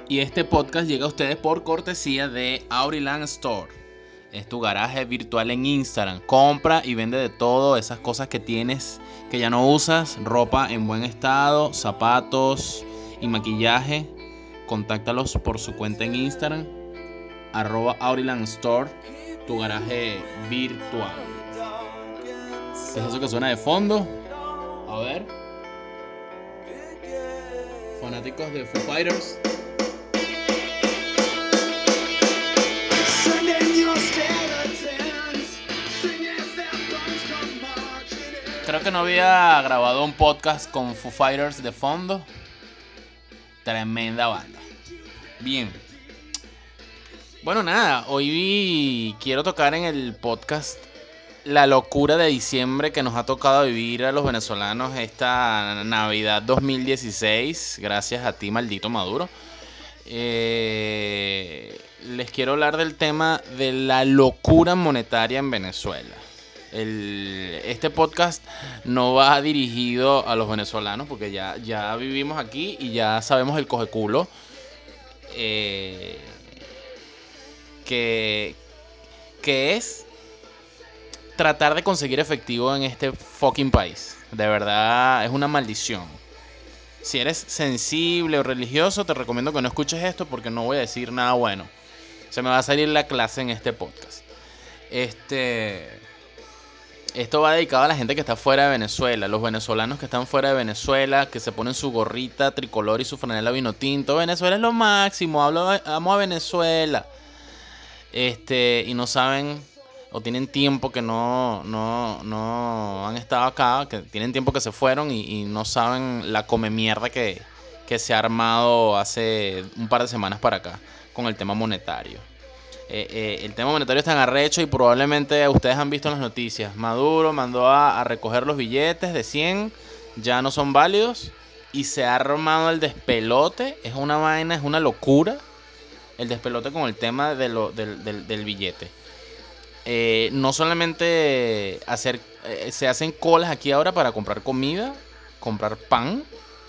Y este podcast llega a ustedes por cortesía de Auriland Store. Es tu garaje virtual en Instagram. Compra y vende de todo, esas cosas que tienes que ya no usas, ropa en buen estado, zapatos y maquillaje. Contáctalos por su cuenta en Instagram, @Auriland Store, tu garaje virtual. ¿Qué es eso que suena de fondo? A ver. Fanáticos de Foo Fighters. Creo que no había grabado un podcast con Foo Fighters de fondo. Tremenda banda. Bien. Bueno, nada, hoy quiero tocar en el podcast la locura de diciembre que nos ha tocado vivir a los venezolanos esta Navidad 2016. Gracias a ti, maldito Maduro. Les quiero hablar del tema de la locura monetaria en Venezuela. Este podcast no va dirigido a los venezolanos porque ya vivimos aquí y ya sabemos el cogeculo que es tratar de conseguir efectivo en este fucking país. De verdad, es una maldición. Si eres sensible o religioso, te recomiendo que no escuches esto porque no voy a decir nada bueno. Se me va a salir la clase en este podcast. Esto va dedicado a la gente que está fuera de Venezuela. Los venezolanos que están fuera de Venezuela, que se ponen su gorrita tricolor y su franela vino tinto. Venezuela es lo máximo, amo a Venezuela. Y no saben o tienen tiempo que no han estado acá, que tienen tiempo que se fueron y no saben la come mierda que se ha armado hace un par de semanas para acá con el tema monetario. El tema monetario es tan arrecho y probablemente ustedes han visto en las noticias. Maduro mandó a recoger los billetes de 100, ya no son válidos y se ha armado el despelote. Es una vaina, es una locura el despelote con el tema del billete. No solamente se hacen colas aquí ahora para comprar comida, comprar pan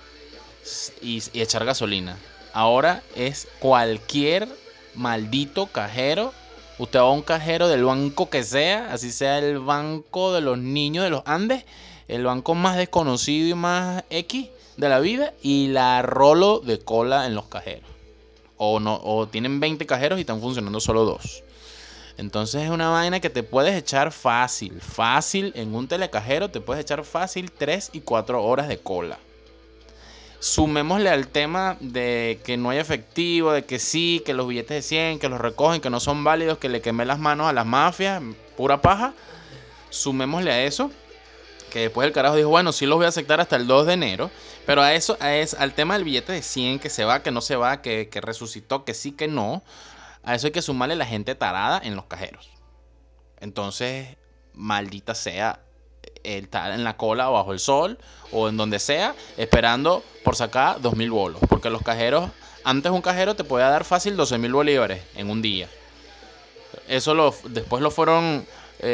y echar gasolina. Ahora es cualquier maldito cajero. Usted va a un cajero del banco que sea, así sea el banco de los niños de los Andes, el banco más desconocido y más X de la vida, y la rolo de cola en los cajeros. O tienen 20 cajeros y están funcionando solo 2. Entonces es una vaina que te puedes echar fácil en un telecajero, te puedes echar fácil 3 y 4 horas de cola. Sumémosle al tema de que no hay efectivo, de que sí, que los billetes de 100, que los recogen, que no son válidos, que le quemé las manos a las mafias, pura paja. Sumémosle a eso, que después el carajo dijo, bueno, sí los voy a aceptar hasta el 2 de enero. Pero al tema del billete de 100, que se va, que no se va, que resucitó, que sí, que no. A eso hay que sumarle la gente tarada en los cajeros. Entonces, maldita sea, el estar en la cola o bajo el sol o en donde sea, esperando por sacar 2.000 bolos. Porque los cajeros, antes un cajero te podía dar fácil 12.000 bolívares en un día. Eso después lo fueron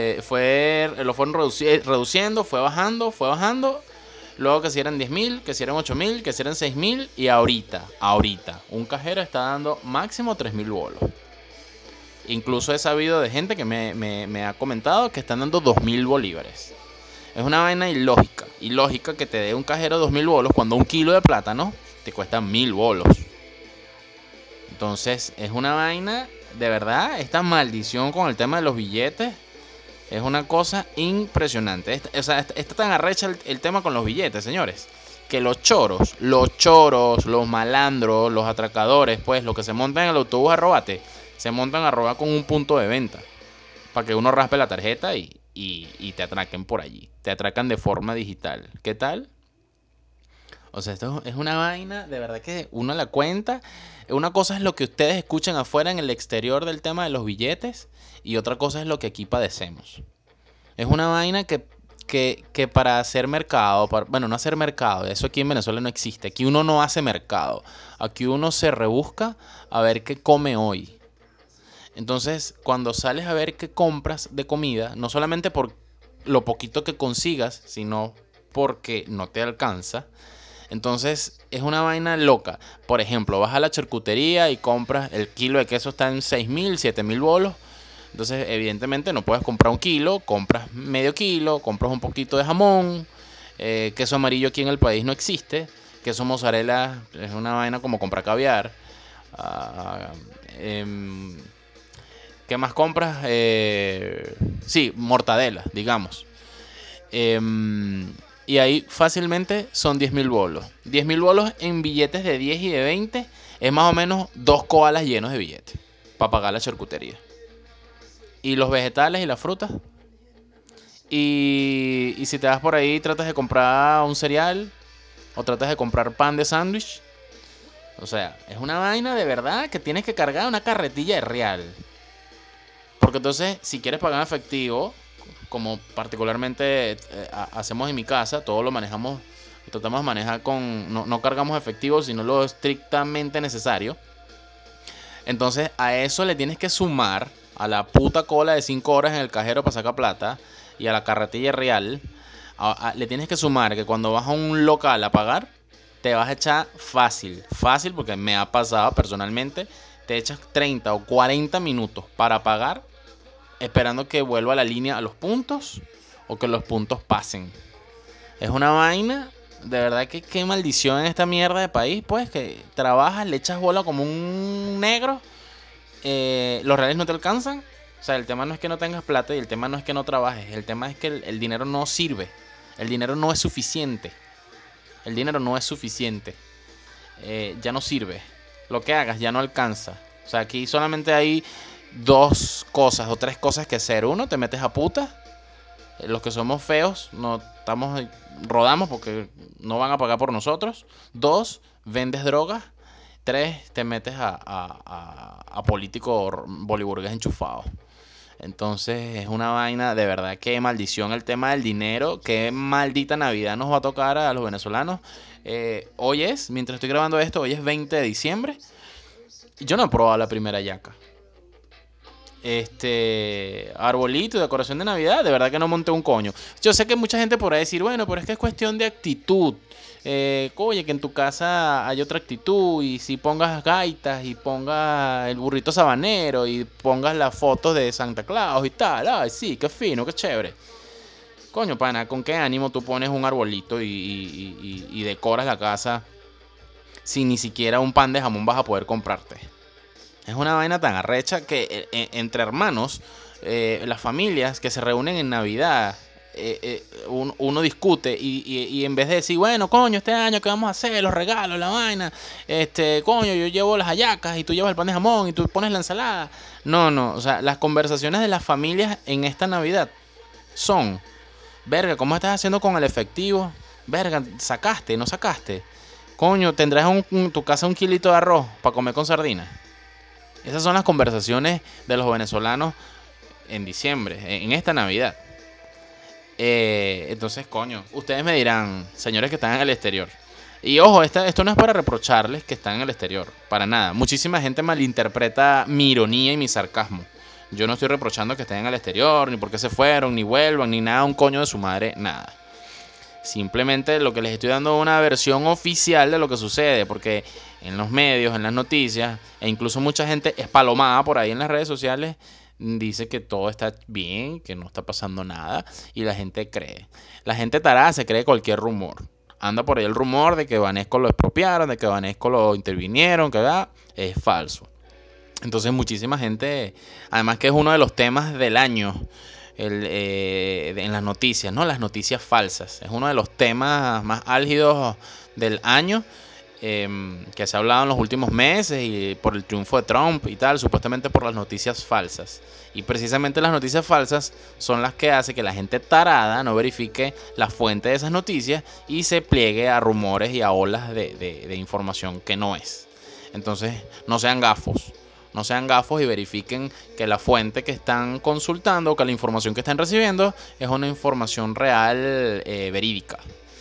reduciendo, fue bajando. Luego que si eran 10.000, que si eran 8.000, que si eran 6.000. Y ahorita, un cajero está dando máximo 3.000 bolos. Incluso he sabido de gente que me ha comentado que están dando 2.000 bolívares. Es una vaina ilógica que te dé un cajero 2.000 bolos cuando un kilo de plátano te cuesta 1.000 bolos. Entonces es una vaina, de verdad, esta maldición con el tema de los billetes es una cosa impresionante. Está tan arrecha el tema con los billetes, señores, que los choros, los malandros, los atracadores, pues los que se montan en el autobús a robarte, se montan a robar con un punto de venta para que uno raspe la tarjeta y te atraquen por allí. Te atracan de forma digital. ¿Qué tal? O sea, esto es una vaina, de verdad que uno la cuenta. Una cosa es lo que ustedes escuchan afuera en el exterior del tema de los billetes y otra cosa es lo que aquí padecemos. Es una vaina que para hacer mercado, bueno, no hacer mercado, eso aquí en Venezuela no existe. Aquí uno no hace mercado. Aquí uno se rebusca a ver qué come hoy. Entonces, cuando sales a ver qué compras de comida, no solamente por lo poquito que consigas, sino porque no te alcanza, Entonces es una vaina loca. Por ejemplo, vas a la charcutería y compras el kilo de queso, está en 6.000, 7.000 bolos. Entonces evidentemente no puedes comprar un kilo, compras medio kilo, compras un poquito de jamón. Queso amarillo aquí en el país no existe. Queso mozzarella es una vaina como comprar caviar. Ah, em, ¿Qué más compras? Sí, mortadela, digamos. Em, y ahí fácilmente son 10.000 bolos. 10.000 bolos en billetes de 10 y de 20 es más o menos dos koalas llenos de billetes para pagar la charcutería. Y los vegetales y las frutas. Y si te vas por ahí, tratas de comprar un cereal o tratas de comprar pan de sándwich. O sea, es una vaina de verdad que tienes que cargar una carretilla de real. Porque entonces, si quieres pagar en efectivo, como particularmente hacemos en mi casa, todo lo manejamos, tratamos de manejar con, no cargamos efectivo, sino lo estrictamente necesario. Entonces, a eso le tienes que sumar a la puta cola de 5 horas en el cajero para sacar plata y a la carretilla real, le tienes que sumar que cuando vas a un local a pagar, te vas a echar fácil, fácil, porque me ha pasado personalmente, te echas 30 o 40 minutos para pagar esperando que vuelva la línea a los puntos o que los puntos pasen. Es una vaina, de verdad que qué maldición en esta mierda de país, pues, que trabajas, le echas bola como un negro, los reales no te alcanzan. O sea, el tema no es que no tengas plata y el tema no es que no trabajes, el tema es que el dinero no sirve, el dinero no es suficiente, el dinero no es suficiente, ya no sirve, lo que hagas ya no alcanza. O sea, aquí solamente hay dos cosas o tres cosas que hacer. Uno, te metes a puta. Los que somos feos no estamos, rodamos porque no van a pagar por nosotros. Dos, vendes drogas. Tres, te metes a políticos boliburgues enchufados. Entonces es una vaina, de verdad, qué maldición el tema del dinero, qué maldita Navidad nos va a tocar a los venezolanos. Hoy es, mientras estoy grabando esto, hoy es 20 de diciembre. Yo no he probado la primera yaca. Arbolito, decoración de Navidad, de verdad que no monté un coño. Yo sé que mucha gente podrá decir, bueno, pero es que es cuestión de actitud. Oye, que en tu casa hay otra actitud y si pongas gaitas y pongas el burrito sabanero y pongas las fotos de Santa Claus y tal, ay, sí, qué fino, qué chévere. Coño, pana, ¿con qué ánimo tú pones un arbolito y decoras la casa si ni siquiera un pan de jamón vas a poder comprarte? Es una vaina tan arrecha que entre hermanos, las familias que se reúnen en Navidad, uno discute y en vez de decir, bueno, coño, este año, ¿qué vamos a hacer? Los regalos, la vaina. Coño, yo llevo las hallacas y tú llevas el pan de jamón y tú pones la ensalada. No, no, o sea, las conversaciones de las familias en esta Navidad son, verga, ¿cómo estás haciendo con el efectivo? Verga, ¿sacaste? ¿No sacaste? Coño, ¿tendrás en tu casa un kilito de arroz para comer con sardinas? Esas son las conversaciones de los venezolanos en diciembre, en esta Navidad. Entonces, coño, ustedes me dirán, señores que están en el exterior. Y ojo, esto no es para reprocharles que están en el exterior, para nada. Muchísima gente malinterpreta mi ironía y mi sarcasmo. Yo no estoy reprochando que estén en el exterior, ni por qué se fueron, ni vuelvan, ni nada, un coño de su madre, nada. Simplemente lo que les estoy dando es una versión oficial de lo que sucede, porque en los medios, en las noticias, e incluso mucha gente espalomada por ahí en las redes sociales, dice que todo está bien, que no está pasando nada, y la gente cree. La gente tarada se cree cualquier rumor. Anda por ahí el rumor de que Banesco lo expropiaron, de que Banesco lo intervinieron, que es falso. Entonces muchísima gente, además que es uno de los temas del año en las noticias, ¿no? Las noticias falsas. Es uno de los temas más álgidos del año, que se ha hablado en los últimos meses y por el triunfo de Trump y tal, supuestamente por las noticias falsas. Y precisamente las noticias falsas son las que hacen que la gente tarada no verifique la fuente de esas noticias y se pliegue a rumores y a olas de información que no es. Entonces, no sean gafos. No sean gafos y verifiquen que la fuente que están consultando o que la información que están recibiendo es una información real, verídica.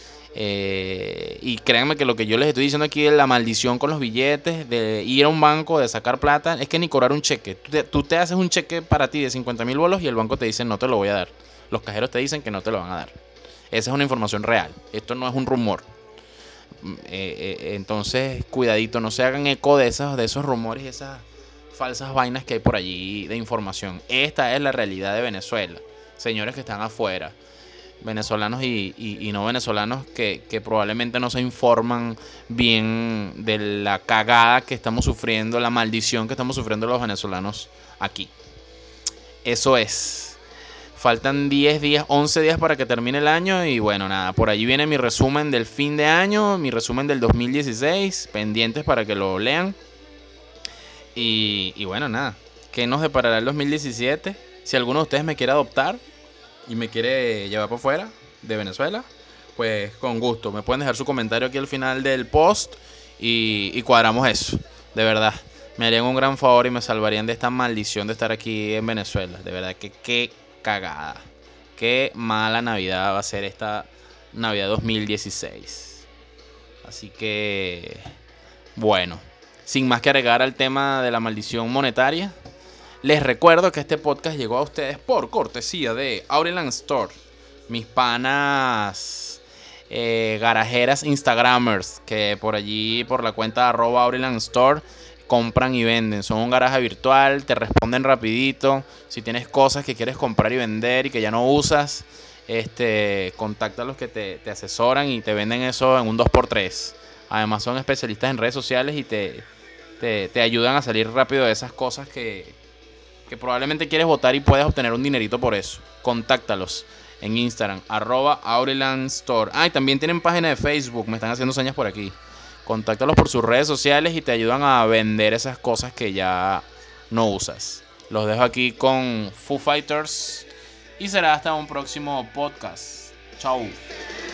Y créanme que lo que yo les estoy diciendo aquí de la maldición con los billetes, de ir a un banco, de sacar plata, es que ni cobrar un cheque. Tú te haces un cheque para ti de 50.000 bolos y el banco te dice no te lo voy a dar. Los cajeros te dicen que no te lo van a dar. Esa es una información real. Esto no es un rumor. Entonces, cuidadito, no se hagan eco de esos rumores y esas falsas vainas que hay por allí de información. Esta es la realidad de Venezuela. Señores que están afuera, venezolanos y no venezolanos que probablemente no se informan bien de la cagada que estamos sufriendo, la maldición que estamos sufriendo los venezolanos aquí. Eso es. Faltan 10 días, 11 días para que termine el año y bueno, nada, por allí viene mi resumen del fin de año, mi resumen del 2016, pendientes para que lo lean. Y bueno, nada, ¿qué nos deparará el 2017? Si alguno de ustedes me quiere adoptar y me quiere llevar por fuera de Venezuela, pues con gusto. Me pueden dejar su comentario aquí al final del post y cuadramos eso. De verdad, me harían un gran favor y me salvarían de esta maldición de estar aquí en Venezuela. De verdad que qué cagada. Qué mala Navidad va a ser esta Navidad 2016. Así que, bueno, sin más que agregar al tema de la maldición monetaria, les recuerdo que este podcast llegó a ustedes por cortesía de Aurelian Store. Mis panas garajeras Instagramers que por allí, por la cuenta @Aurelian Store, compran y venden. Son un garaje virtual, te responden rapidito. Si tienes cosas que quieres comprar y vender y que ya no usas, contacta a los que te asesoran y te venden eso en un 2x3. Además son especialistas en redes sociales y te ayudan a salir rápido de esas cosas que probablemente quieres votar y puedes obtener un dinerito por eso. Contáctalos en Instagram, @AurelianStore. Y también tienen página de Facebook, me están haciendo señas por aquí. Contáctalos por sus redes sociales y te ayudan a vender esas cosas que ya no usas. Los dejo aquí con Foo Fighters y será hasta un próximo podcast. Chau.